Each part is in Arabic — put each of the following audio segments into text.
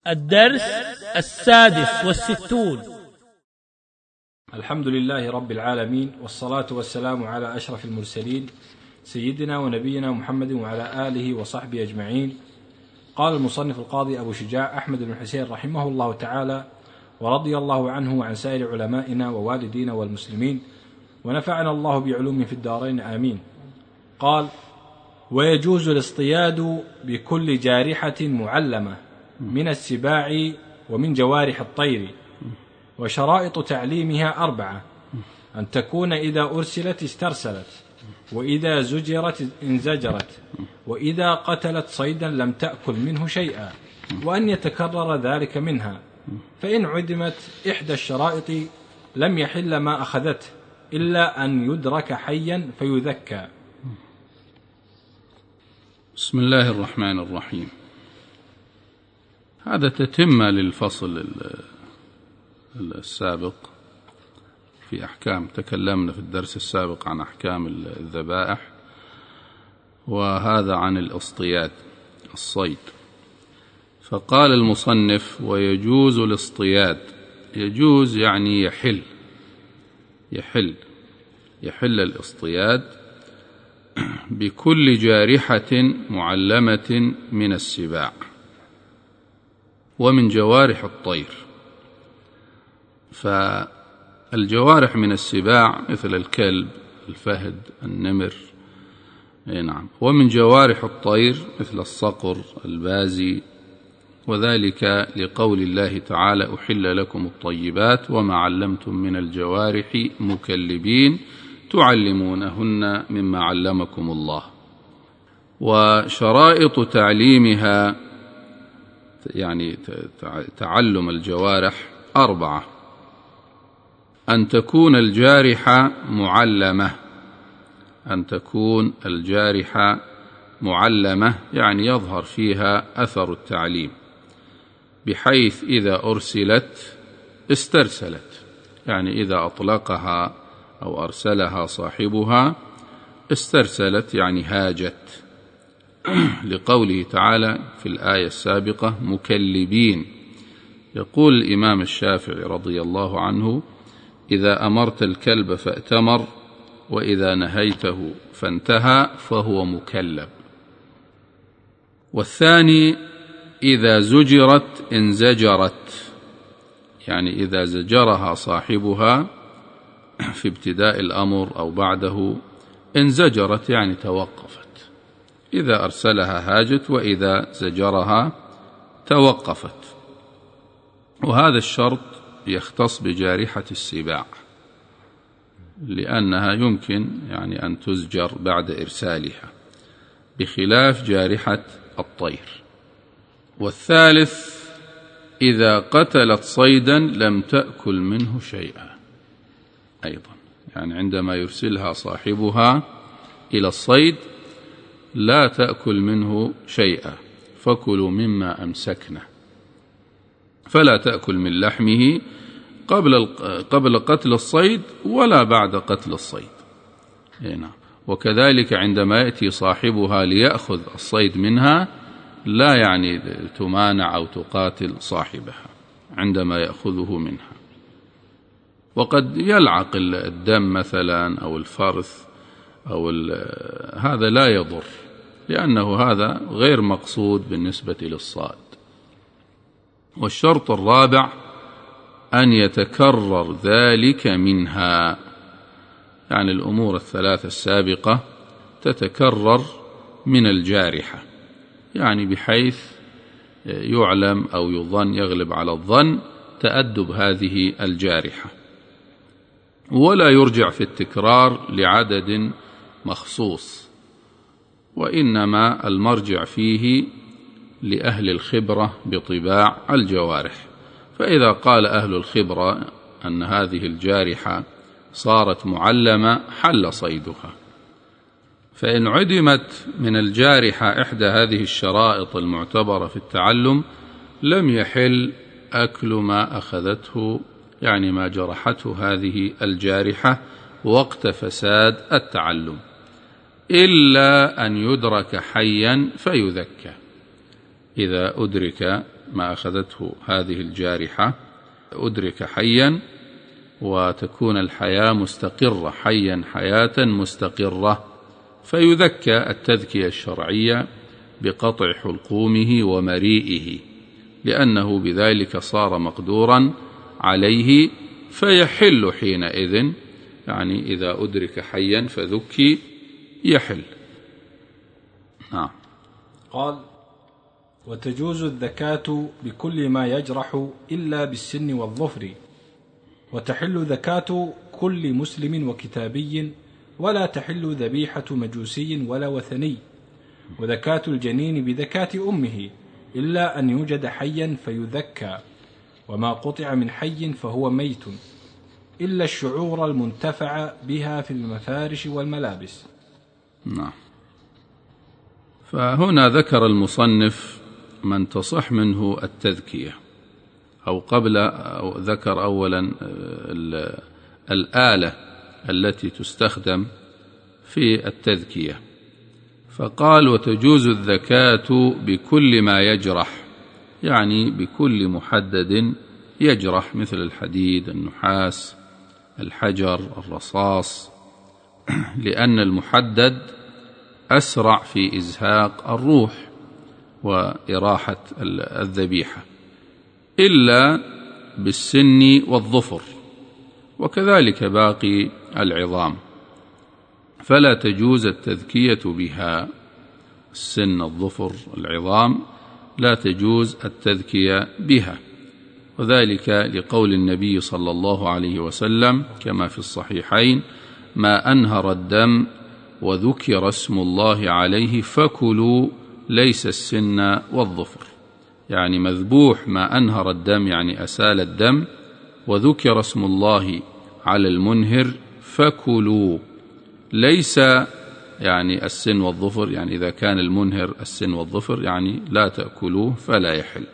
الدرس 66. الحمد لله رب العالمين، والصلاة والسلام على أشرف المرسلين سيدنا ونبينا محمد وعلى آله وصحبه أجمعين. قال المصنف القاضي أبو شجاع أحمد بن حسين رحمه الله تعالى ورضي الله عنه وعن سائر علمائنا ووالدينا والمسلمين، ونفعنا الله بعلوم في الدارين آمين. قال: ويجوز الاصطياد بكل جارحة معلمة من السباع ومن جوارح الطير، وشرائط تعليمها 4: أن تكون إذا أرسلت استرسلت، وإذا زجرت انزجرت، وإذا قتلت صيدا لم تأكل منه شيئا، وأن يتكرر ذلك منها، فإن عدمت إحدى الشرائط لم يحل ما أخذته إلا أن يدرك حيا فيذكى. بسم الله الرحمن الرحيم. هذا تتمة للفصل السابق في أحكام. تكلمنا في الدرس السابق عن أحكام الذبائح، وهذا عن الاصطياد الصيد. فقال المصنف: ويجوز الاصطياد. يجوز يعني يحل الاصطياد بكل جارحة معلمة من السباع ومن جوارح الطير. فالجوارح من السباع مثل الكلب، الفهد، النمر، نعم. ومن جوارح الطير مثل الصقر، البازي، وذلك لقول الله تعالى: أحل لكم الطيبات وما علمتم من الجوارح مكلبين تعلمونهن مما علمكم الله. وشرائط تعليمها يعني تعلم الجوارح 4: أن تكون الجارحة معلمة، يعني يظهر فيها أثر التعليم، بحيث إذا أرسلت استرسلت، يعني إذا أطلقها أو أرسلها صاحبها استرسلت، يعني هاجت، لقوله تعالى في الآية السابقة: مكلبين. يقول الإمام الشافعي رضي الله عنه: إذا أمرت الكلب فأتمر، وإذا نهيته فانتهى فهو مكلب. والثاني: إذا زجرت انزجرت، يعني إذا زجرها صاحبها في ابتداء الأمر أو بعده انزجرت، يعني توقفت. إذا أرسلها هاجت، وإذا زجرها توقفت. وهذا الشرط يختص بجارحة السباع، لأنها يمكن يعني أن تزجر بعد إرسالها، بخلاف جارحة الطير. والثالث: إذا قتلت صيدا لم تأكل منه شيئا، أيضا يعني عندما يرسلها صاحبها إلى الصيد لا تأكل منه شيئا، فكلوا مما أمسكنا، فلا تأكل من لحمه قبل قتل الصيد ولا بعد قتل الصيد. وكذلك عندما يأتي صاحبها ليأخذ الصيد منها لا يعني تمانع أو تقاتل صاحبها عندما يأخذه منها. وقد يلعق الدم مثلا أو الفرث أو هذا لا يضر، لأنه هذا غير مقصود بالنسبة للصائد. والشرط الرابع: أن يتكرر ذلك منها، يعني الأمور الثلاثة السابقة تتكرر من الجارحة، يعني بحيث يعلم أو يظن، يغلب على الظن تأدب هذه الجارحة، ولا يرجع في التكرار لعدد مخصوص، وإنما المرجع فيه لأهل الخبرة بطباع الجوارح. فإذا قال أهل الخبرة أن هذه الجارحة صارت معلمة حل صيدها. فإن عدمت من الجارحة إحدى هذه الشرائط المعتبرة في التعلم لم يحل أكل ما أخذته، يعني ما جرحته هذه الجارحة وقت فساد التعلم، إلا أن يدرك حيا فيذكى. إذا أدرك ما أخذته هذه الجارحة أدرك حيا، وتكون الحياة مستقرة، حيا حياة مستقرة، فيذكى التذكية الشرعية بقطع حلقومه ومريئه، لأنه بذلك صار مقدورا عليه فيحل حينئذ، يعني إذا أدرك حيا فذكي يحل. نعم. قال: وتجوز الذكاة بكل ما يجرح إلا بالسن والظفر، وتحل ذكاة كل مسلم وكتابي، ولا تحل ذبيحة مجوسي ولا وثني، وذكاة الجنين بذكاة أمه إلا أن يوجد حيا فيذكى، وما قطع من حي فهو ميت، إلا الشعور المنتفع بها في المفارش والملابس. نعم. فهنا ذكر المصنف من تصح منه التذكية، أو ذكر أولا الآلة التي تستخدم في التذكية، فقال: وتجوز الذكاة بكل ما يجرح، يعني بكل محدد يجرح، مثل الحديد، النحاس، الحجر، الرصاص، لأن المحدد أسرع في إزهاق الروح وإراحة الذبيحة، إلا بالسن والظفر، وكذلك باقي العظام، فلا تجوز التذكية بها. السن، الظفر، العظام لا تجوز التذكية بها، وذلك لقول النبي صلى الله عليه وسلم كما في الصحيحين: ما أنهر الدم وذكر اسم الله عليه فكلوا، ليس السن والظفر، يعني مذبوح ما أنهر الدم يعني أسال الدم، وذكر اسم الله على المنهر فكلوا، ليس يعني السن والظفر، يعني إذا كان المنهر السن والظفر يعني لا تأكلوه فلا يحل.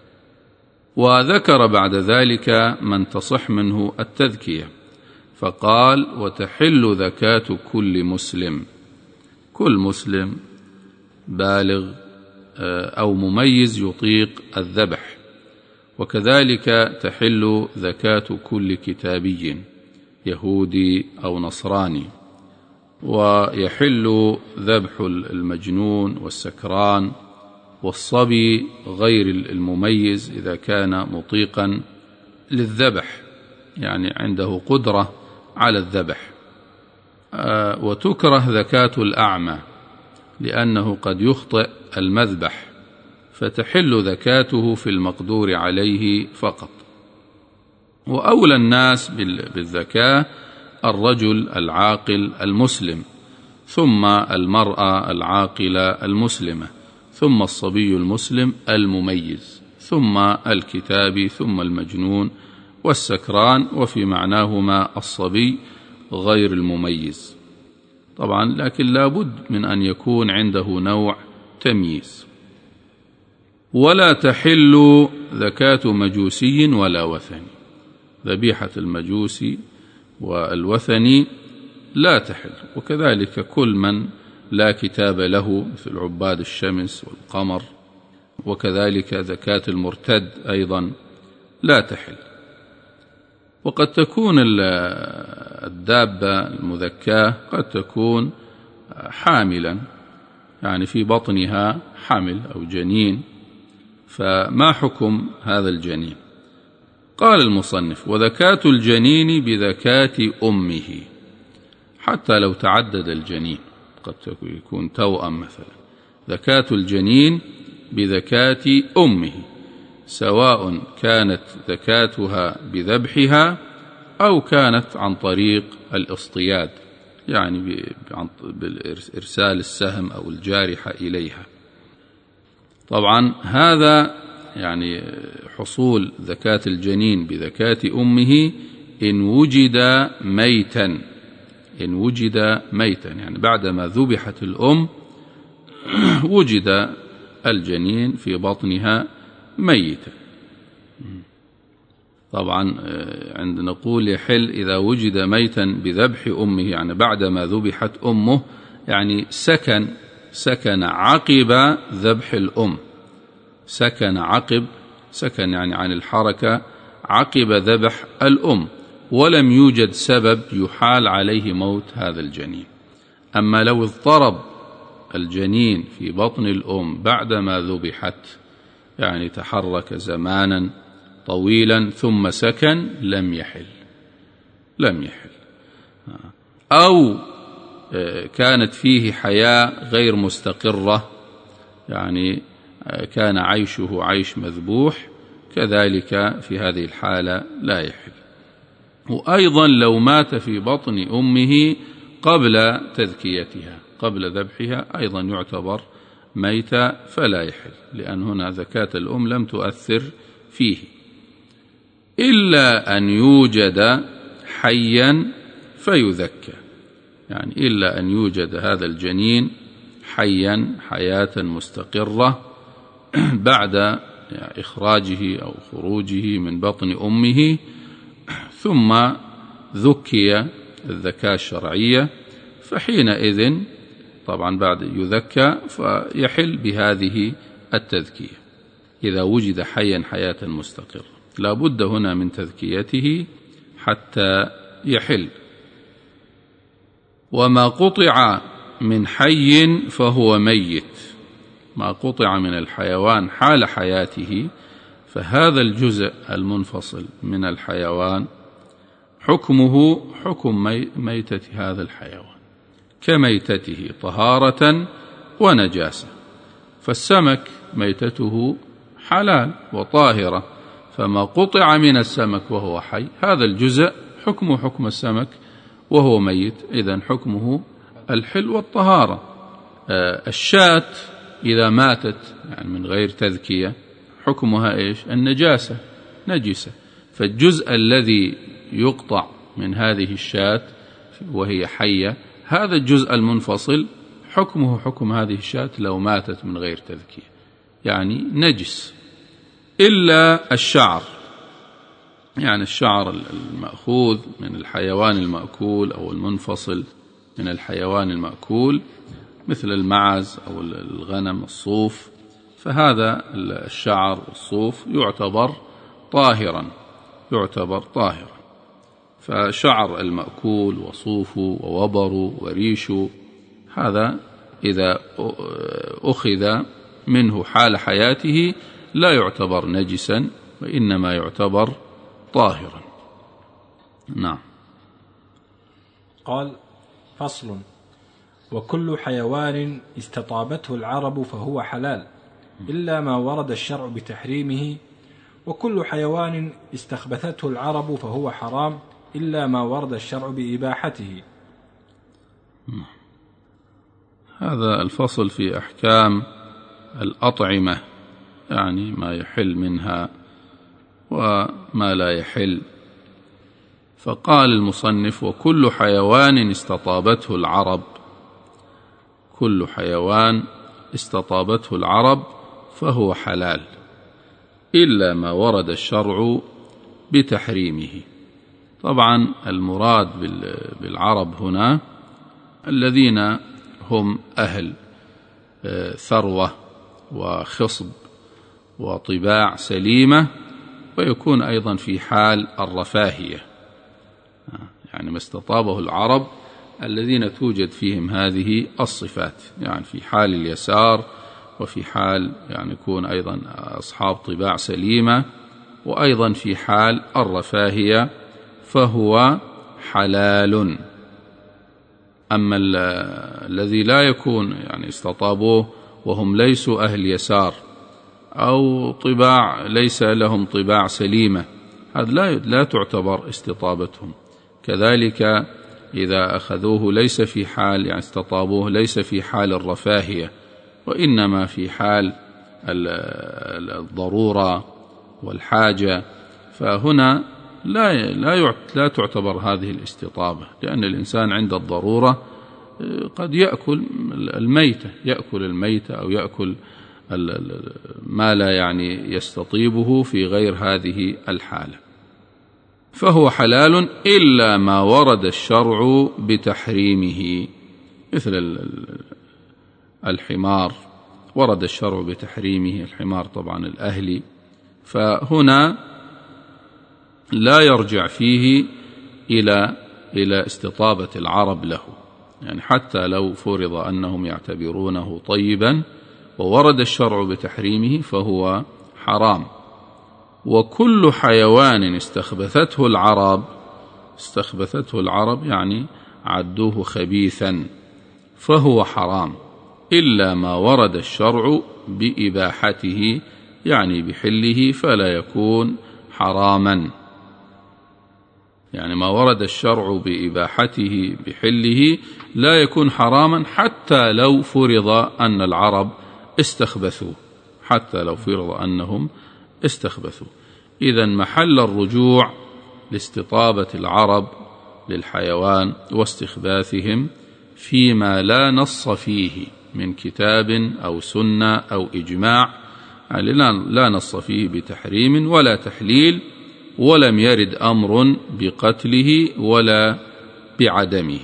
وذكر بعد ذلك من تصح منه التذكية، فقال: وتحل ذكاة كل مسلم، كل مسلم بالغ أو مميز يطيق الذبح، وكذلك تحل ذكاة كل كتابي يهودي أو نصراني، ويحل ذبح المجنون والسكران والصبي غير المميز إذا كان مطيقا للذبح، يعني عنده قدرة على الذبح. وتكره ذكاة الأعمى لأنه قد يخطئ المذبح، فتحل ذكاته في المقدور عليه فقط. وأولى الناس بالذكاة الرجل العاقل المسلم، ثم المرأة العاقلة المسلمة، ثم الصبي المسلم المميز، ثم الكتابي، ثم المجنون والسكران، وفي معناهما الصبي غير المميز طبعا، لكن لا بد من أن يكون عنده نوع تمييز. ولا تحل ذكاة مجوسي ولا وثني، ذبيحة المجوسي والوثني لا تحل، وكذلك كل من لا كتاب له مثل عباد الشمس والقمر، وكذلك ذكاة المرتد أيضا لا تحل. وقد تكون الدابة المذكاة قد تكون حاملا، يعني في بطنها حمل أو جنين، فما حكم هذا الجنين؟ قال المصنف: وذكاة الجنين بذكاة أمه، حتى لو تعدد الجنين، قد يكون توأم مثلا، ذكاة الجنين بذكاة أمه، سواء كانت ذكاتها بذبحها أو كانت عن طريق الاصطياد، يعني بالإرسال السهم أو الجارحة إليها. طبعا هذا يعني حصول ذكاة الجنين بذكاة أمه إن وجد ميتا، إن وجد ميتا، يعني بعدما ذبحت الأم وجد الجنين في بطنها ميتا. طبعا عند نقول يحل إذا وجد ميتا بذبح أمه، يعني بعدما ذبحت أمه، يعني سكن عقب ذبح الأم، سكن عقب سكن يعني عن الحركة عقب ذبح الأم، ولم يوجد سبب يحال عليه موت هذا الجنين. أما لو اضطرب الجنين في بطن الأم بعدما ذبحت، يعني تحرك زمانا طويلا ثم سكن، لم يحل. أو كانت فيه حياة غير مستقرة، يعني كان عيشه عيش مذبوح، كذلك في هذه الحالة لا يحل. وأيضا لو مات في بطن أمه قبل تذكيتها، قبل ذبحها، أيضا يعتبر ميتا فلا يحل، لأن هنا زكاة الأم لم تؤثر فيه، إلا أن يوجد حيا فيذكى، يعني إلا أن يوجد هذا الجنين حيا حياة مستقرة بعد إخراجه أو خروجه من بطن أمه، ثم ذكي الذكاة الشرعية، فحينئذ طبعا بعد يذكى فيحل بهذه التذكية إذا وجد حيا حياة مستقرة. لا بد هنا من تذكيته حتى يحل. وما قطع من حي فهو ميت، ما قطع من الحيوان حال حياته، فهذا الجزء المنفصل من الحيوان حكمه حكم ميتة هذا الحيوان، كميتته طهارة ونجاسة. فالسمك ميتته حلال وطاهرة، فما قطع من السمك وهو حي هذا الجزء حكمه حكم السمك وهو ميت، إذن حكمه الحل والطهارة. الشاة إذا ماتت يعني من غير تذكية حكمها إيش؟ النجاسة، نجسة. فالجزء الذي يقطع من هذه الشاة وهي حية، هذا الجزء المنفصل حكمه حكم هذه الشاة لو ماتت من غير تذكية، يعني نجس. إلا الشعر، يعني الشعر المأخوذ من الحيوان المأكول أو المنفصل من الحيوان المأكول مثل المعز أو الغنم الصوف، فهذا الشعر والصوف يعتبر طاهرا، فشعر المأكول وصوفه ووبره وريشه، هذا إذا أخذ منه حال حياته لا يعتبر نجسا، وإنما يعتبر طاهرا. نعم. قال: فصل: وكل حيوان استطابته العرب فهو حلال إلا ما ورد الشرع بتحريمه، وكل حيوان استخبثته العرب فهو حرام إلا ما ورد الشرع بإباحته. هذا الفصل في أحكام الأطعمة، يعني ما يحل منها وما لا يحل. فقال المصنف: وكل حيوان استطابته العرب، كل حيوان استطابته العرب فهو حلال إلا ما ورد الشرع بتحريمه. طبعا المراد بالعرب هنا الذين هم أهل ثروة وخصب وطباع سليمة، ويكون أيضا في حال الرفاهية، يعني ما استطابه العرب الذين توجد فيهم هذه الصفات، يعني في حال اليسار، وفي حال يعني يكون أيضا أصحاب طباع سليمة، وأيضا في حال الرفاهية، فهو حلال. أما الذي لا يكون يعني استطابوه وهم ليسوا أهل يسار أو طباع ليس لهم طباع سليمة، هذا لا تعتبر استطابتهم. كذلك إذا أخذوه ليس في حال يعني استطابوه ليس في حال الرفاهية، وإنما في حال الضرورة والحاجة، فهنا لا تعتبر هذه الاستطابة، لأن الإنسان عند الضرورة قد يأكل الميتة أو يأكل ما لا يعني يستطيبه في غير هذه الحالة، فهو حلال إلا ما ورد الشرع بتحريمه، مثل الحمار ورد الشرع بتحريمه، الحمار طبعا الأهلي، فهنا لا يرجع فيه إلى استطابة العرب له، يعني حتى لو فرض أنهم يعتبرونه طيبا وورد الشرع بتحريمه فهو حرام. وكل حيوان استخبثته العرب يعني عدوه خبيثا فهو حرام، إلا ما ورد الشرع بإباحته يعني بحله فلا يكون حراما. يعني ما ورد الشرع بإباحته بحله لا يكون حراما حتى لو فرض أن العرب استخبثوا، إذن محل الرجوع لاستطابة العرب للحيوان واستخباثهم فيما لا نص فيه من كتاب أو سنة أو إجماع، يعني لا نص فيه بتحريم ولا تحليل، ولم يرد أمر بقتله ولا بعدمه.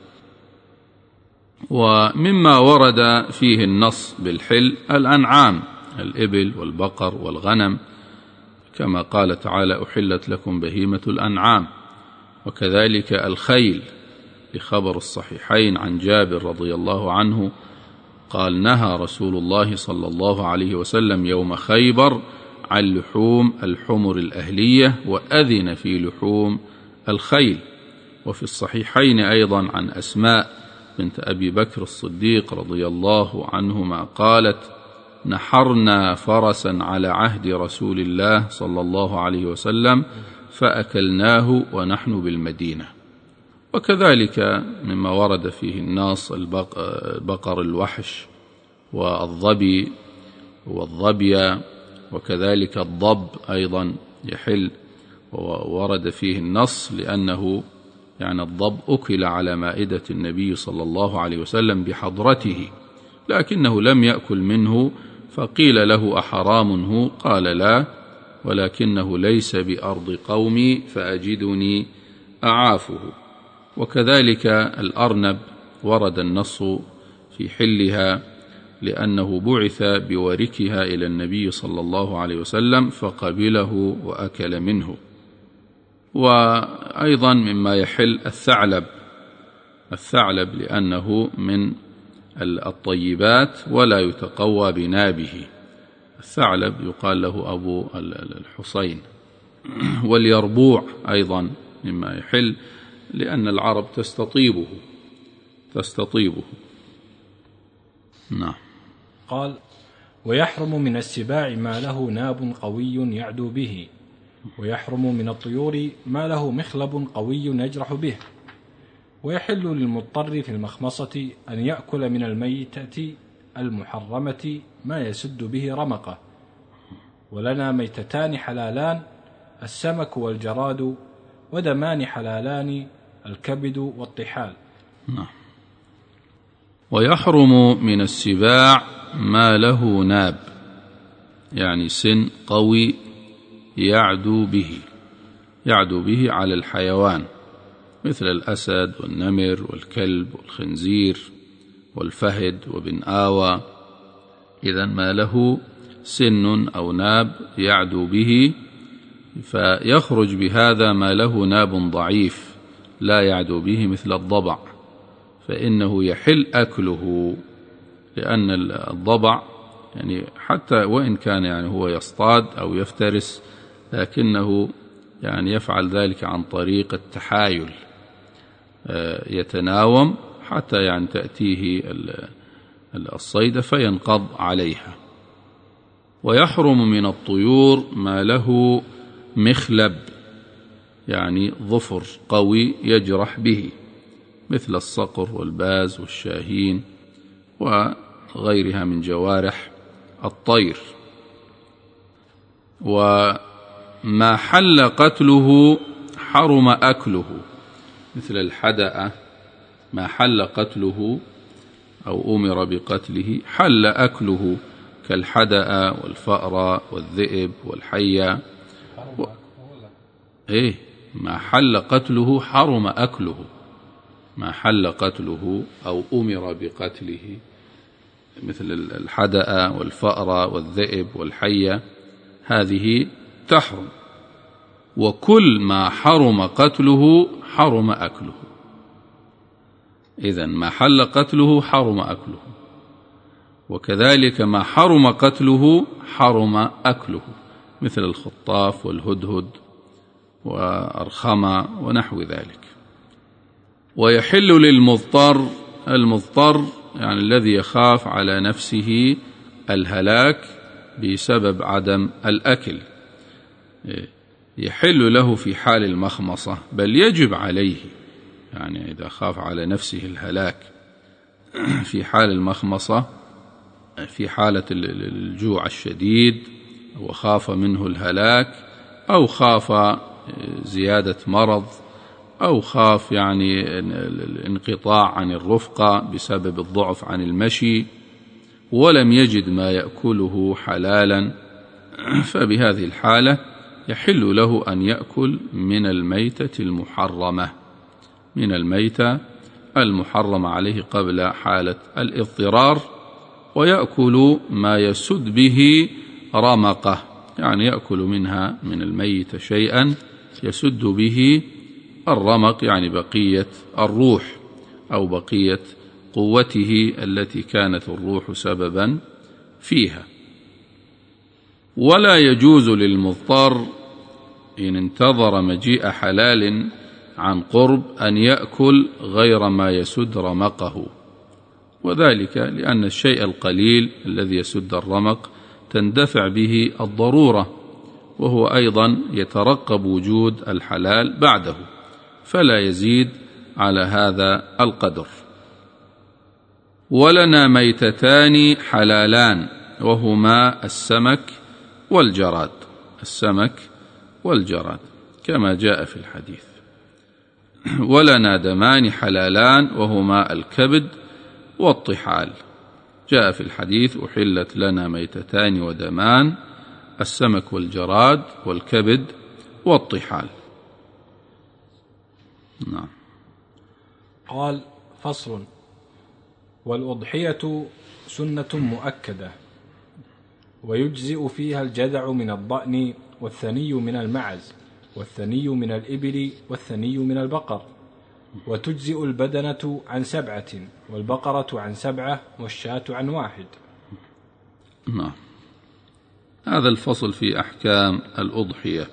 ومما ورد فيه النص بالحل الأنعام، الإبل والبقر والغنم، كما قال تعالى: أحلت لكم بهيمة الأنعام. وكذلك الخيل، لخبر الصحيحين عن جابر رضي الله عنه قال: نهى رسول الله صلى الله عليه وسلم يوم خيبر عن لحوم الحمر الأهلية، وأذن في لحوم الخيل. وفي الصحيحين أيضا عن أسماء بنت أبي بكر الصديق رضي الله عنهما قالت: نحرنا فرسا على عهد رسول الله صلى الله عليه وسلم فأكلناه ونحن بالمدينة. وكذلك مما ورد فيه النص بقر الوحش والظبي والظبية، وكذلك الضب أيضا يحل، وورد فيه النص لأنه يعني الضب أكل على مائدة النبي صلى الله عليه وسلم بحضرته، لكنه لم يأكل منه، فقيل له: أحرام هو؟ قال: لا، ولكنه ليس بأرض قومي فأجدني أعافه. وكذلك الأرنب ورد النص في حلها لأنه بعث بوركها إلى النبي صلى الله عليه وسلم فقبله وأكل منه. وأيضا مما يحل الثعلب لأنه من الطيبات ولا يتقوى بنابه، الثعلب يقال له أبو الحصين. واليربوع أيضا مما يحل لأن العرب تستطيبه. نعم. قال: ويحرم من السباع ما له ناب قوي يعدو به، ويحرم من الطيور ما له مخلب قوي يجرح به، ويحل للمضطر في المخمصة أن يأكل من الميتة المحرمة ما يسد به رمقه. ولنا ميتتان حلالان: السمك والجراد، ودمان حلالان: الكبد والطحال. نعم. ويحرم من السباع ما له ناب، يعني سن قوي يعدو به على الحيوان، مثل الأسد والنمر والكلب والخنزير والفهد وابن آوى. إذن ما له سن أو ناب يعدو به، فيخرج بهذا ما له ناب ضعيف لا يعدو به، مثل الضبع، فإنه يحل أكله، لأن الضبع يعني حتى وإن كان يعني هو يصطاد أو يفترس، لكنه يعني يفعل ذلك عن طريق التحايل، يتناوم حتى يعني تأتيه الصيد فينقض عليها. ويحرم من الطيور ما له مخلب، يعني ظفر قوي يجرح به، مثل الصقر والباز والشاهين وغيرها من جوارح الطير. وما حل قتله حرم أكله، مثل الحدأ ما حل قتله أو أمر بقتله حل أكله، كالحدأ والفأر والذئب والحية. ما حل قتله حرم أكله، ما حل قتله أو أمر بقتله، مثل الحدأ والفأر والذئب والحية، هذه تحرم. وكل ما حرم قتله حرم أكله. إذن ما حل قتله حرم أكله، وكذلك ما حرم قتله حرم أكله، مثل الخطاف والهدهد وأرخمة ونحو ذلك. ويحل للمضطر، المضطر يعني الذي يخاف على نفسه الهلاك بسبب عدم الأكل، يحل له في حال المخمصة، بل يجب عليه، يعني إذا خاف على نفسه الهلاك في حال المخمصة، في حالة الجوع الشديد وخاف منه الهلاك، أو خاف زيادة مرض، أو خاف يعني الانقطاع عن الرفقة بسبب الضعف عن المشي، ولم يجد ما يأكله حلالا، فبهذه الحالة يحل له أن يأكل من الميتة المحرمة، من الميتة المحرمة عليه قبل حالة الاضطرار، ويأكل ما يسد به رمقه، يعني يأكل منها من الميت شيئا يسد به الرمق، يعني بقية الروح أو بقية قوته التي كانت الروح سببا فيها. ولا يجوز للمضطر إن انتظر مجيء حلال عن قرب أن يأكل غير ما يسد رمقه، وذلك لأن الشيء القليل الذي يسد الرمق تندفع به الضرورة، وهو أيضا يترقب وجود الحلال بعده، فلا يزيد على هذا القدر. ولنا ميتتان حلالان، وهما السمك والجراد، السمك والجراد كما جاء في الحديث. ولنا دمان حلالان، وهما الكبد والطحال، جاء في الحديث: أحلت لنا ميتتان ودمان، السمك والجراد والكبد والطحال. نعم. قال: فصل. والأضحية سنة مؤكدة، ويجزئ فيها الجذع من الضأن، والثني من المعز، والثني من الإبل، والثني من البقر، وتجزئ البدنة عن 7، والبقرة عن 7، والشاة عن 1. نعم. هذا الفصل في أحكام الأضحية.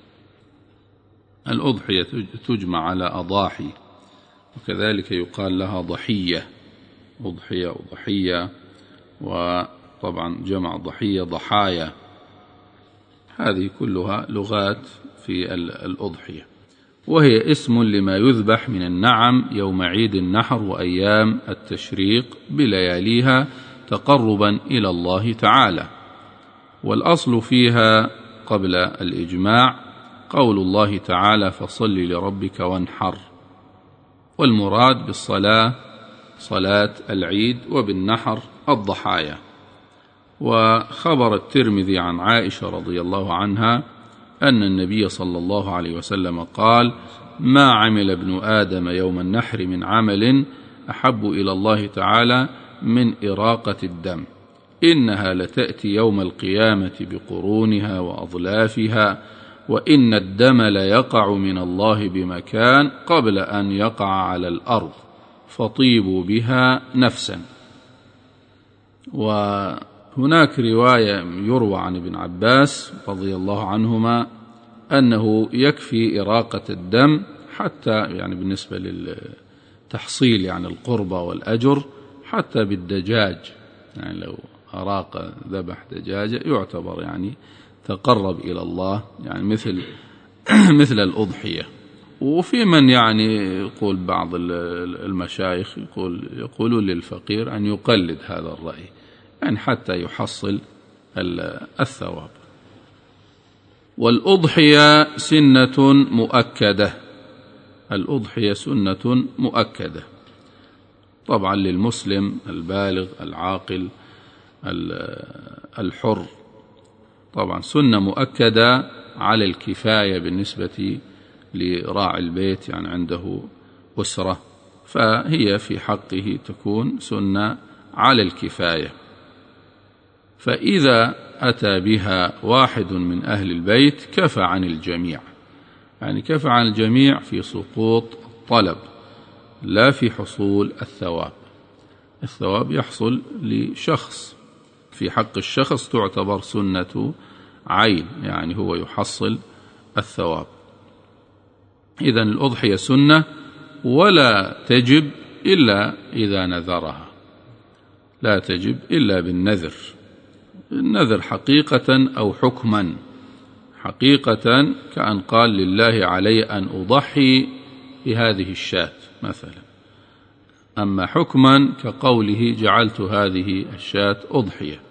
الأضحية تجمع على أضاحي، وكذلك يقال لها ضحية، أضحية وضحية، وطبعا جمع ضحية ضحايا، هذه كلها لغات في الأضحية، وهي اسم لما يذبح من النعم يوم عيد النحر وأيام التشريق بلياليها تقربا إلى الله تعالى. والأصل فيها قبل الإجماع قول الله تعالى: فصل لربك وانحر، والمراد بالصلاة صلاة العيد، وبالنحر الضحايا. وخبر الترمذي عن عائشة رضي الله عنها أن النبي صلى الله عليه وسلم قال: ما عمل ابن آدم يوم النحر من عمل أحب إلى الله تعالى من إراقة الدم، إنها لتأتي يوم القيامة بقرونها وأظلافها، وإن الدم ليقع من الله بمكان قبل أن يقع على الأرض، فطيبوا بها نفسا. وهناك رواية يروى عن ابن عباس رضي الله عنهما أنه يكفي إراقة الدم حتى يعني بالنسبة للتحصيل يعني القربة والأجر، حتى بالدجاج، يعني لو أراق ذبح دجاجة يعتبر يعني تقرب إلى الله، يعني مثل الأضحية. وفي من يعني يقول بعض المشايخ يقولون للفقير أن يقلد هذا الرأي، يعني حتى يحصل الثواب. والأضحية سنة مؤكدة، الأضحية سنة مؤكدة طبعا للمسلم البالغ العاقل الحر، طبعا سنة مؤكدة على الكفاية بالنسبة لراعي البيت، يعني عنده أسرة، فهي في حقه تكون سنة على الكفاية. فإذا أتى بها واحد من أهل البيت كفى عن الجميع، يعني كفى عن الجميع في سقوط الطلب لا في حصول الثواب. الثواب يحصل لشخص، في حق الشخص تعتبر سنة عين، يعني هو يحصل الثواب. إذن الأضحية سنة ولا تجب إلا إذا نذرها، لا تجب إلا بالنذر، النذر حقيقة أو حكما. حقيقة كأن قال لله علي أن أضحي بهذه الشاة مثلا، أما حكما كقوله جعلت هذه الشاة أضحية.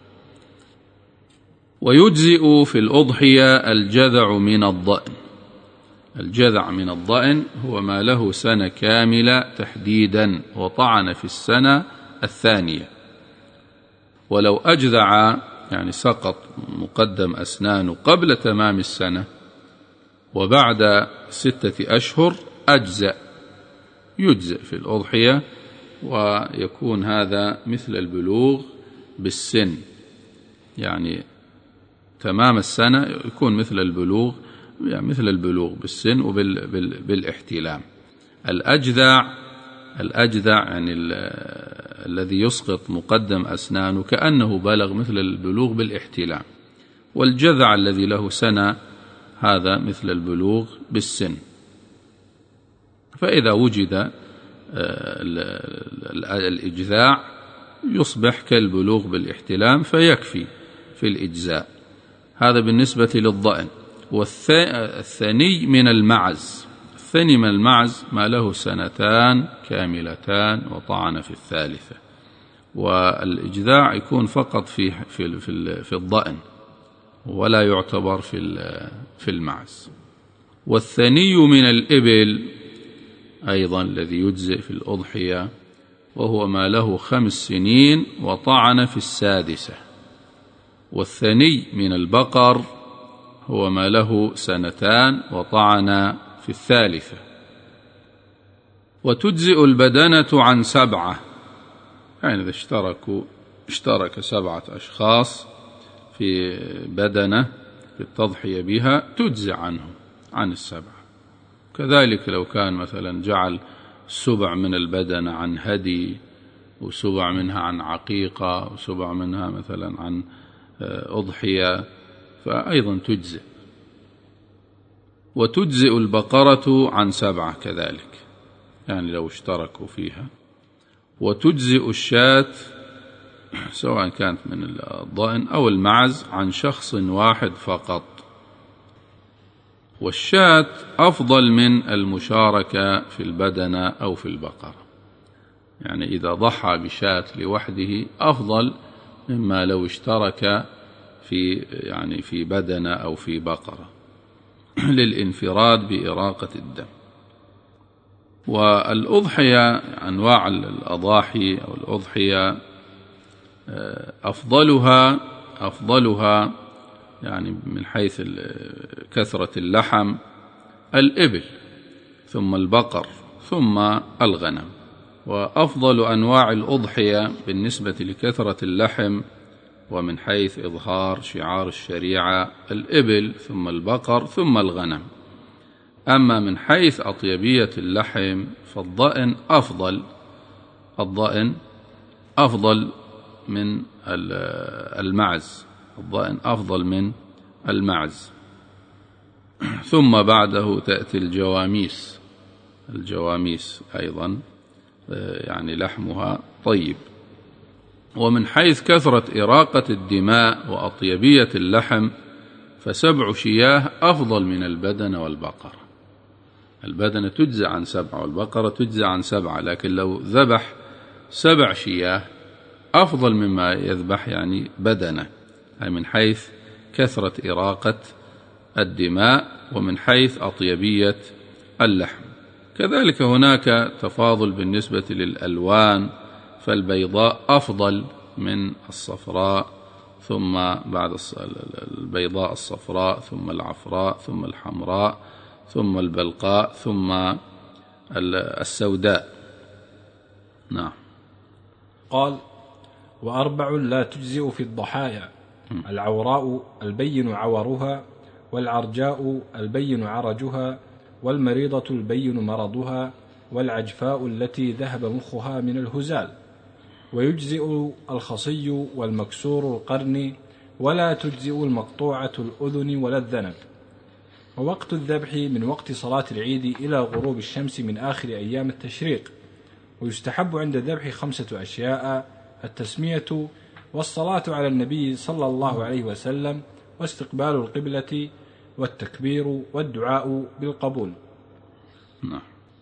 ويجزئ في الأضحية الجذع من الضأن. الجذع من الضأن هو ما له سنة كاملة تحديدا وطعن في السنة الثانية، ولو أجذع يعني سقط مقدم أسنانه قبل تمام السنة وبعد 6 أشهر أجزأ، يجزئ في الأضحية، ويكون هذا مثل البلوغ بالسن، يعني تمام السنة يكون مثل البلوغ، يعني مثل البلوغ بالسن وبالاحتلام. الأجذع يعني الذي يسقط مقدم أسنانه كأنه بلغ مثل البلوغ بالاحتلام، والجذع الذي له سنة هذا مثل البلوغ بالسن. فإذا وجد الإجذاع يصبح كالبلوغ بالاحتلام فيكفي في الإجزاء. هذا بالنسبة للضأن. والثني من المعز، الثني من المعز ما له 2 كاملتان وطعن في الثالثة، والإجذاع يكون فقط في الضأن ولا يعتبر في المعز. والثني من الإبل أيضا الذي يجزئ في الأضحية، وهو ما له 5 سنين وطعن في السادسة. والثني من البقر هو ما له 2 وطعن في الثالثة. وتجزئ البدنة عن 7، يعني إذا اشترك 7 أشخاص في بدنة في التضحية بها تجزئ عنهم عن 7. كذلك لو كان مثلا جعل 7 من البدنة عن هدي، و7 منها عن عقيقة، و7 منها مثلا عن أضحية، فأيضا تجزئ. وتجزئ البقرة عن 7 كذلك، يعني لو اشتركوا فيها. وتجزئ الشاة سواء كانت من الضأن أو المعز عن شخص واحد فقط. والشاة أفضل من المشاركة في البدنة أو في البقرة، يعني إذا ضحى بشاة لوحده أفضل مما لو اشترك في بدنة أو في بقرة للانفراد بإراقة الدم. والأضحية أنواع الأضاحي أو الأضحية أفضلها يعني من حيث كثرة اللحم الإبل، ثم البقر، ثم الغنم. وأفضل أنواع الأضحية بالنسبة لكثرة اللحم ومن حيث إظهار شعار الشريعة الإبل، ثم البقر، ثم الغنم. أما من حيث أطيبية اللحم فالضأن أفضل من المعز، الضأن أفضل من المعز. ثم بعده تأتي الجواميس أيضا يعني لحمها طيب. ومن حيث كثرة إراقة الدماء وأطيبية اللحم ف7 شياه أفضل من البدنة والبقرة. البدنة تجزى عن 7 والبقرة تجزى عن 7، لكن لو ذبح 7 شياه أفضل مما يذبح يعني بدنة، أي من حيث كثرة إراقة الدماء ومن حيث أطيبية اللحم. كذلك هناك تفاضل بالنسبة للألوان، فالبيضاء أفضل من الصفراء، ثم بعد البيضاء الصفراء، ثم العفراء، ثم الحمراء، ثم البلقاء، ثم السوداء. نعم. قال: 4 لا تجزئ في الضحايا العوراء البين عورها، والعرجاء البين عرجها، والمريضة البين مرضها، والعجفاء التي ذهب مخها من الهزال. ويجزئ الخصي والمكسور القرن، ولا تجزئ المقطوعة الأذن ولا الذنب. ووقت الذبح من وقت صلاة العيد إلى غروب الشمس من آخر أيام التشريق. ويستحب عند الذبح 5 أشياء: التسمية، والصلاة على النبي صلى الله عليه وسلم، واستقبال القبلة، والتكبير، والدعاء بالقبول. نعم.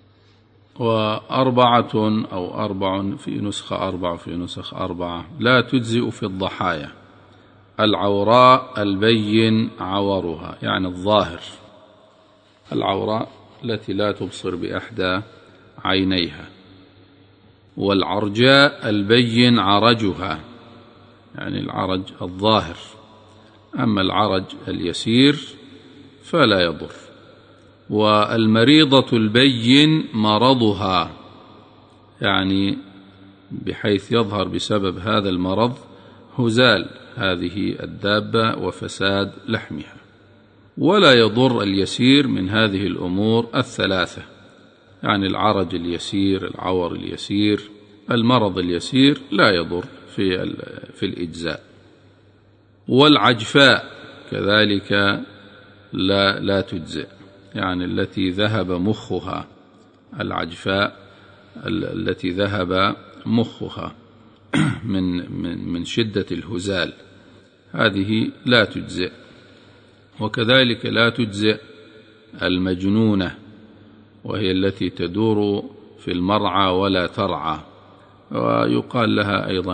وأربعة أو 4 في نسخة 4 في نسخ 4 لا تجزئ في الضحايا: العوراء البين عورها، يعني الظاهر، العوراء التي لا تبصر بإحدى عينيها، والعرجاء البين عرجها، يعني العرج الظاهر، أما العرج اليسير فلا يضر، والمريضة البين مرضها، يعني بحيث يظهر بسبب هذا المرض هزال هذه الدابة وفساد لحمها. ولا يضر اليسير من هذه الأمور 3، يعني العرج اليسير، العور اليسير، المرض اليسير لا يضر في الإجزاء. والعجفاء كذلك لا تجزئ، يعني التي ذهب مخها، العجفاء التي ذهب مخها من شدة الهزال، هذه لا تجزئ. وكذلك لا تجزئ المجنونة، وهي التي تدور في المرعى ولا ترعى، ويقال لها أيضا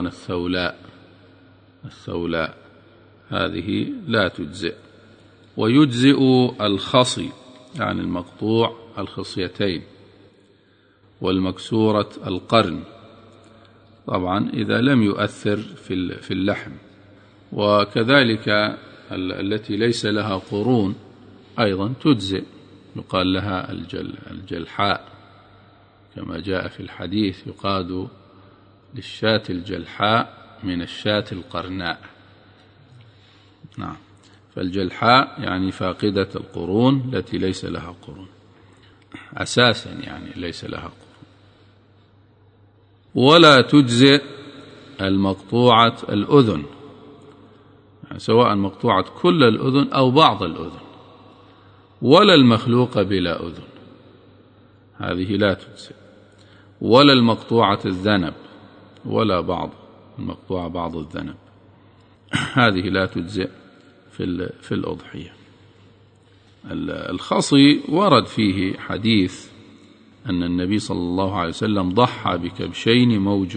الثولاء، هذه لا تجزئ. ويجزئ الخصي، يعني المقطوع الخصيتين، والمكسورة القرن، طبعا إذا لم يؤثر في اللحم. وكذلك التي ليس لها قرون أيضا تجزئ، يقال لها الجلحاء، كما جاء في الحديث: يقاد للشاة الجلحاء من الشاة القرناء. نعم، فالجلحاء يعني فاقدة القرون التي ليس لها قرون أساسا، يعني ليس لها قرون. ولا تجزئ المقطوعة الأذن، يعني سواء مقطوعة كل الأذن أو بعض الأذن، ولا المخلوق بلا أذن، هذه لا تجزئ. ولا المقطوعة الذنب، ولا المقطوعة بعض الذنب، هذه لا تجزئ في الأضحية. الخصي ورد فيه حديث أن النبي صلى الله عليه وسلم ضحى بكبشين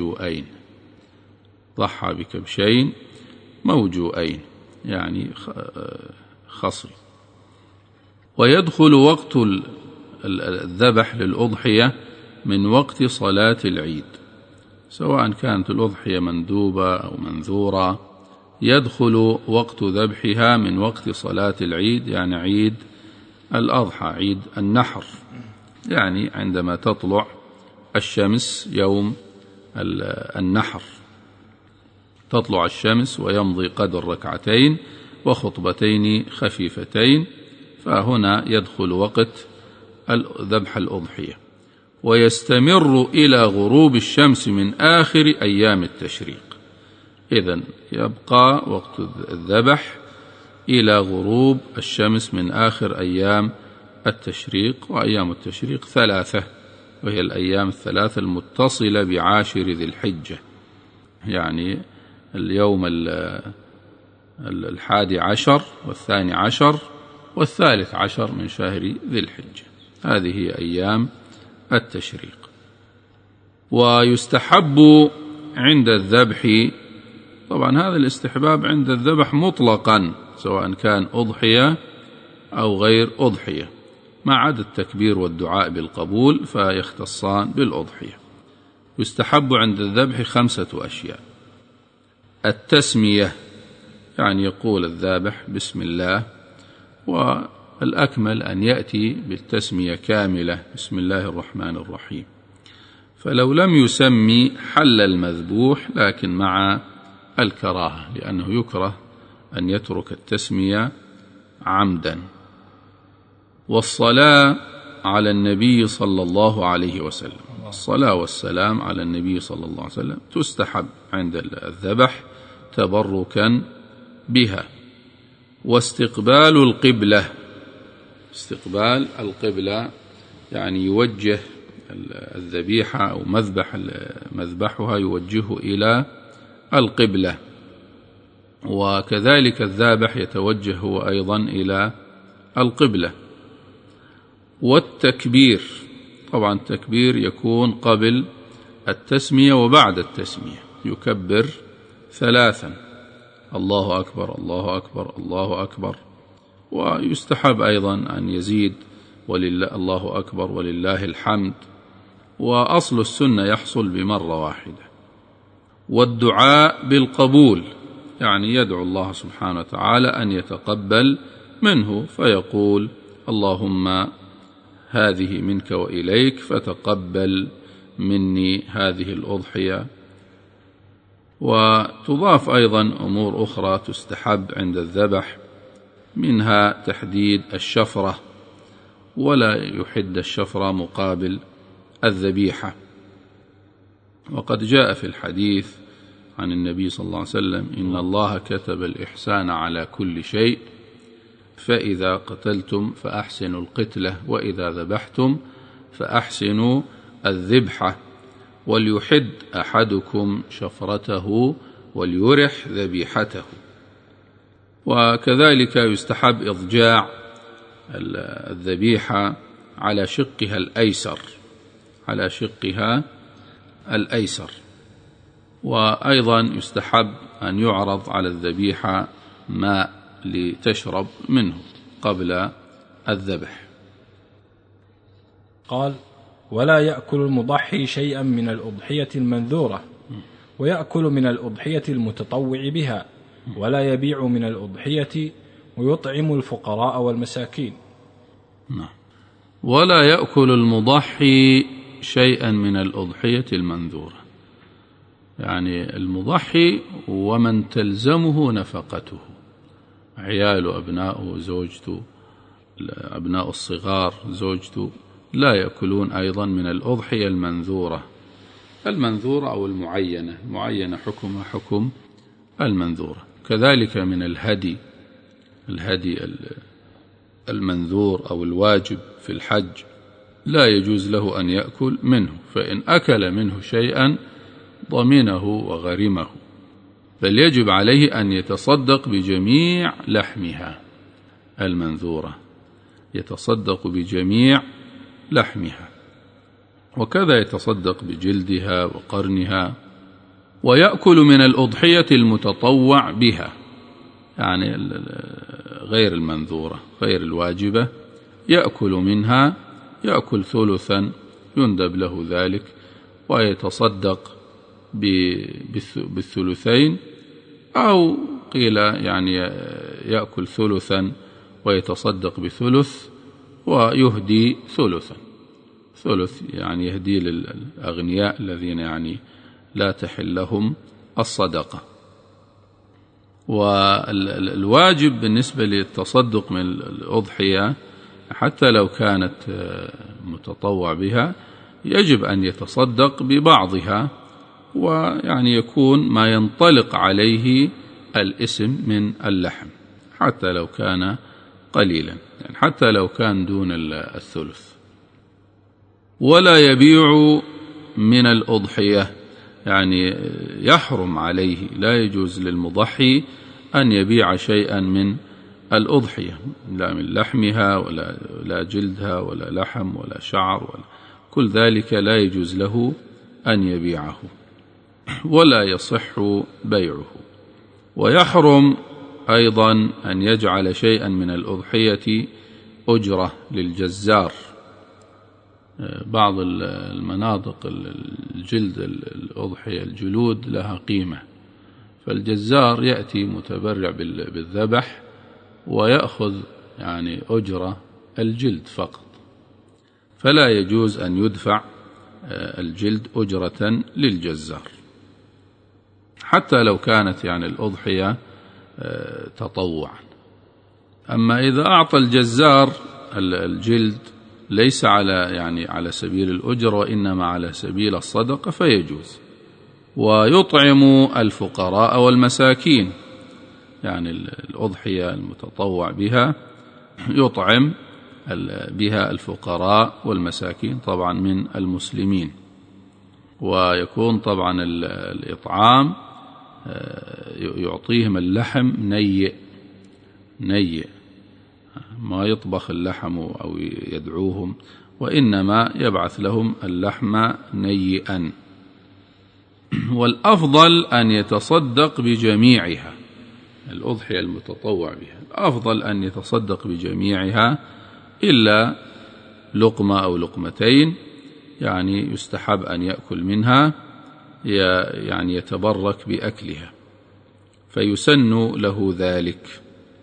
موجوئين، يعني خصي. ويدخل وقت الذبح للأضحية من وقت صلاة العيد، سواء كانت الأضحية مندوبة أو منذورة، يدخل وقت ذبحها من وقت صلاة العيد، يعني عيد الأضحى، عيد النحر، يعني عندما تطلع الشمس يوم النحر، تطلع الشمس ويمضي قدر ركعتين وخطبتين خفيفتين، فهنا يدخل وقت ذبح الأضحية، ويستمر إلى غروب الشمس من آخر أيام التشريق. إذن يبقى وقت الذبح إلى غروب الشمس من آخر أيام التشريق، وأيام التشريق 3، وهي الأيام 3 المتصلة بعاشر ذي الحجة، يعني اليوم 11 و12 و13 من شهر ذي الحجة، هذه هي أيام التشريق. ويستحب عند الذبح، طبعا هذا الاستحباب عند الذبح مطلقا، سواء كان أضحية أو غير أضحية، ما عدا التكبير والدعاء بالقبول فيختصان بالأضحية. يستحب عند الذبح 5 أشياء: التسمية، يعني يقول الذابح بسم الله، والأكمل أن يأتي بالتسمية كاملة بسم الله الرحمن الرحيم، فلو لم يسمي حل المذبوح، لكن مع الكراهة، لأنه يكره أن يترك التسمية عمدا. والصلاة على النبي صلى الله عليه وسلم، الصلاة والسلام على النبي صلى الله عليه وسلم تستحب عند الذبح تبركا بها. واستقبال القبلة، استقبال القبلة يعني يوجه الذبيحة أو مذبحها يوجهه إلى القبلة، وكذلك الذابح يتوجه هو أيضا إلى القبلة. والتكبير، طبعا التكبير يكون قبل التسمية وبعد التسمية، يكبر 3، الله أكبر الله أكبر الله أكبر. ويستحب أيضا أن يزيد ولله الله أكبر ولله الحمد، وأصل السنة يحصل بمرة واحدة. والدعاء بالقبول، يعني يدعو الله سبحانه وتعالى أن يتقبل منه، فيقول اللهم هذه منك وإليك فتقبل مني هذه الأضحية. وتضاف أيضا أمور أخرى تستحب عند الذبح، منها تحديد الشفرة، ولا يحد الشفرة مقابل الذبيحة. وقد جاء في الحديث عن النبي صلى الله عليه وسلم إن الله كتب الإحسان على كل شيء، فإذا قتلتم فأحسنوا القتلة، وإذا ذبحتم فأحسنوا الذبحة، وليحد أحدكم شفرته وليرح ذبيحته. وكذلك يستحب إضجاع الذبيحة على شقها الأيسر، على شقها الأيسر. وأيضا يستحب أن يعرض على الذبيحة ماء لتشرب منه قبل الذبح. قال: ولا يأكل المضحي شيئا من الأضحية المنذورة، ويأكل من الأضحية المتطوع بها، ولا يبيع من الأضحية، ويطعم الفقراء والمساكين. ولا يأكل المضحي شيئا من الأضحية المنذورة، يعني المضحي ومن تلزمه نفقته، عياله، أبناؤه، زوجته، أبناء الصغار، زوجته، لا يأكلون أيضا من الأضحية المنذورة. المنذورة أو المعينة، المعينة حكمها حكم المنذورة. كذلك من الهدي المنذور أو الواجب في الحج لا يجوز له أن يأكل منه، فإن أكل منه شيئا ضمنه وغرمه، بل يجب عليه أن يتصدق بجميع لحمها المنذورة، يتصدق بجميع لحمها، وكذا يتصدق بجلدها وقرنها. ويأكل من الأضحية المتطوع بها، يعني غير المنذورة غير الواجبة، يأكل منها، يأكل ثلثا يندب له ذلك، ويتصدق بالثلثين، أو قيل يعني يأكل ثلثا ويتصدق بثلث، ويهدي ثلث يعني يهدي للأغنياء الذين يعني لا تحل لهم الصدقة. والواجب بالنسبة للتصدق من الأضحية حتى لو كانت متطوع بها يجب أن يتصدق ببعضها، ويعني يكون ما ينطلق عليه الاسم من اللحم حتى لو كان قليلا، يعني حتى لو كان دون الثلث. ولا يبيع من الأضحية، يعني يحرم عليه، لا يجوز للمضحي أن يبيع شيئا من الأضحية، لا من لحمها ولا جلدها ولا لحم ولا شعر ولا كل ذلك لا يجوز له أن يبيعه، ولا يصح بيعه. ويحرم أيضا أن يجعل شيئا من الأضحية أجرة للجزار. بعض المناطق الجلد الأضحية الجلود لها قيمة، فالجزار يأتي متبرع بالذبح ويأخذ يعني أجرة الجلد فقط، فلا يجوز أن يدفع الجلد أجرة للجزار، حتى لو كانت يعني الأضحية تطوعا. أما إذا أعطى الجزار الجلد ليس على سبيل الأجرة وإنما على سبيل الصدقة فيجوز. ويطعم الفقراء والمساكين، يعني الأضحية المتطوع بها يطعم بها الفقراء والمساكين طبعا من المسلمين، ويكون طبعا الإطعام يعطيهم اللحم نيء، ما يطبخ اللحم أو يدعوهم، وإنما يبعث لهم اللحم نيئا. والأفضل أن يتصدق بجميعها، الأضحية المتطوع بها الأفضل أن يتصدق بجميعها إلا لقمة أو لقمتين، يعني يستحب أن يأكل منها، يعني يتبرك بأكلها فيسن له ذلك.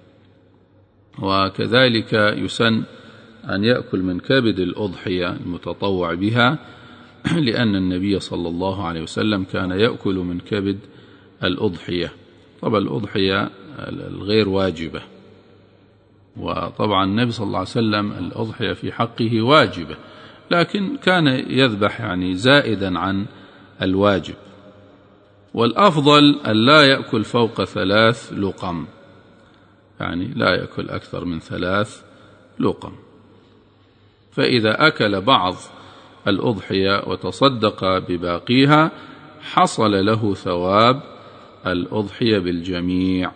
وكذلك يسن أن يأكل من كبد الأضحية المتطوع بها، لأن النبي صلى الله عليه وسلم كان يأكل من كبد الأضحية. طبعا الأضحية الغير واجبة، وطبعا النبي صلى الله عليه وسلم الأضحية في حقه واجبة، لكن كان يذبح يعني زائدا عن الواجب. والأفضل أن لا يأكل فوق 3 لقم، يعني لا يأكل أكثر من 3 لقم. فإذا أكل بعض الأضحية وتصدق بباقيها حصل له ثواب الأضحية بالجميع.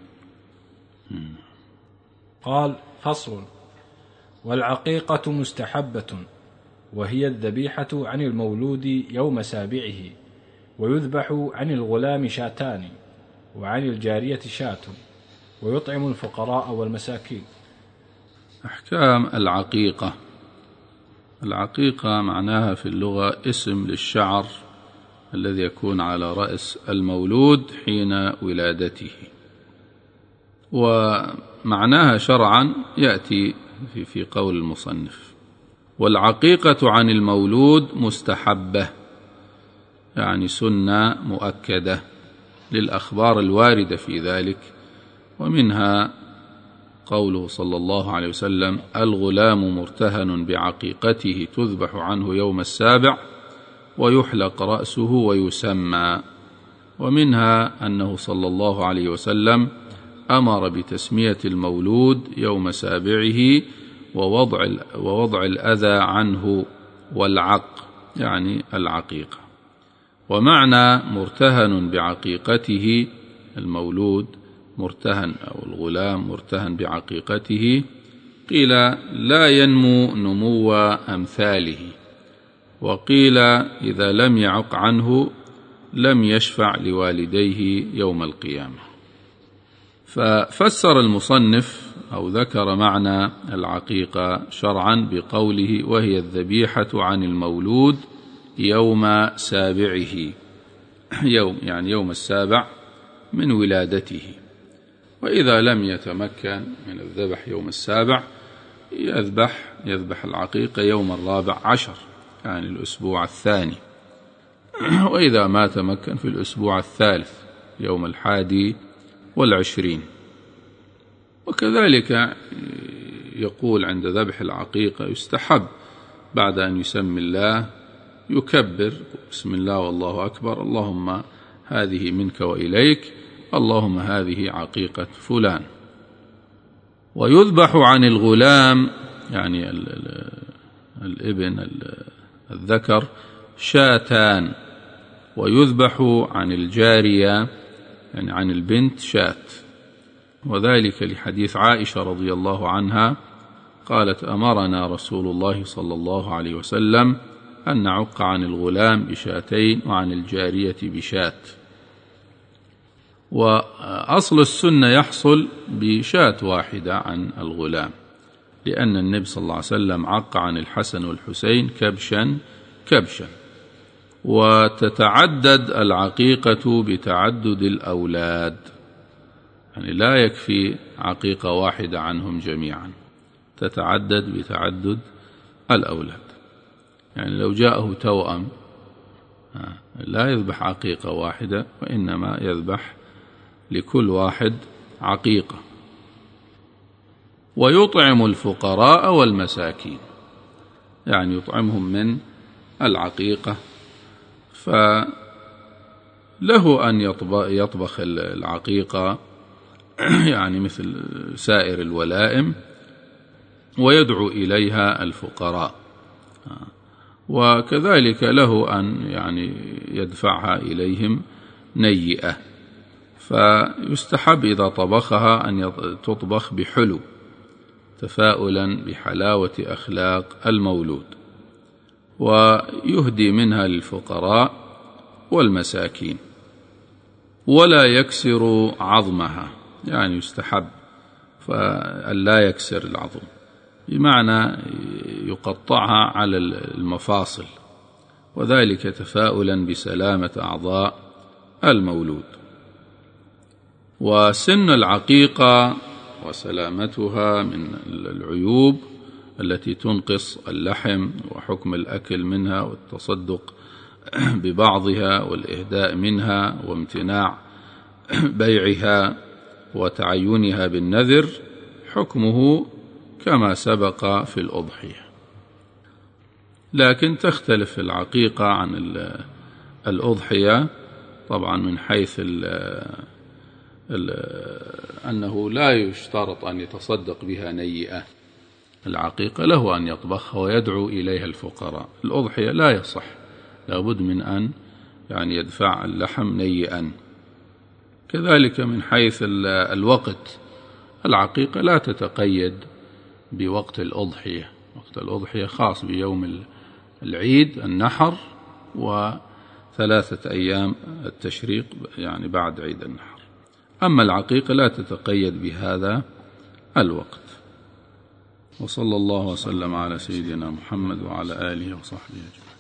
قال: فصل: والعقيقة مستحبة، وهي الذبيحة عن المولود يوم سابعه، ويذبح عن الغلام 2 وعن الجارية 1، ويطعم الفقراء والمساكين. أحكام العقيقة. العقيقة معناها في اللغة اسم للشعر الذي يكون على رأس المولود حين ولادته، ومعناها شرعا يأتي في قول المصنف: والعقيقة عن المولود مستحبة، يعني سنة مؤكدة للأخبار الواردة في ذلك، ومنها قوله صلى الله عليه وسلم: الغلام مرتهن بعقيقته تذبح عنه يوم 7 ويحلق رأسه ويسمى. ومنها أنه صلى الله عليه وسلم أمر بتسمية المولود يوم 7 ووضع الأذى عنه والعق، يعني العقيقة. ومعنى مرتهن بعقيقته، المولود مرتهن أو الغلام مرتهن بعقيقته، قيل لا ينمو نمو أمثاله، وقيل إذا لم يعق عنه لم يشفع لوالديه يوم القيامة. ففسر المصنف أو ذكر معنى العقيقة شرعا بقوله: وهي الذبيحة عن المولود يوم سابعه، يعني يوم 7 من ولادته. وإذا لم يتمكن من الذبح يوم 7 يذبح العقيقة يوم 14، يعني الأسبوع 2، وإذا ما تمكن في الأسبوع 3 يوم 21. وكذلك يقول عند ذبح العقيقة يستحب بعد أن يسمي الله يكبر: بسم الله والله أكبر، اللهم هذه منك وإليك، اللهم هذه عقيقة فلان. ويذبح عن الغلام، يعني الابن الذكر 2، ويذبح عن الجارية، يعني عن البنت 1، وذلك لحديث عائشة رضي الله عنها قالت: أمرنا رسول الله صلى الله عليه وسلم أن نعق عن الغلام ب2 وعن الجارية ب1. وأصل السنة يحصل ب1 واحدة عن الغلام، لأن النبي صلى الله عليه وسلم عق عن الحسن والحسين كبشا. وتتعدد العقيقة بتعدد الأولاد، يعني لا يكفي عقيقة واحدة عنهم جميعا، تتعدد بتعدد الأولاد. يعني لو جاءه توأم لا يذبح عقيقة واحدة، وإنما يذبح لكل واحد عقيقة. ويطعم الفقراء والمساكين، يعني يطعمهم من العقيقة، فله أن يطبخ العقيقة يعني مثل سائر الولائم، ويدعو إليها الفقراء، وكذلك له أن يعني يدفعها إليهم نيئة. فيستحب إذا طبخها أن تطبخ بحلو، تفاؤلا بحلاوة أخلاق المولود، ويهدي منها للفقراء والمساكين، ولا يكسر عظمها، يعني يستحب فألا يكسر العظم، بمعنى يقطعها على المفاصل، وذلك تفاؤلا بسلامة أعضاء المولود. وسن العقيقة وسلامتها من العيوب التي تنقص اللحم، وحكم الأكل منها والتصدق ببعضها والإهداء منها، وامتناع بيعها وتعينها بالنذر، حكمه كما سبق في الأضحية. لكن تختلف العقيقة عن الأضحية طبعا من حيث أنه لا يشترط أن يتصدق بها نيئة. العقيقة له أن يطبخها ويدعو إليها الفقراء. الأضحية لا يصح، لابد من أن يعني يدفع اللحم نيئا. كذلك من حيث الوقت، العقيقة لا تتقيد بوقت الأضحية، وقت الأضحية خاص بيوم العيد النحر و3 أيام التشريق يعني بعد عيد النحر. أما العقيقة لا تتقيد بهذا الوقت. وصلى الله وسلم على سيدنا محمد وعلى آله وصحبه أجمعين.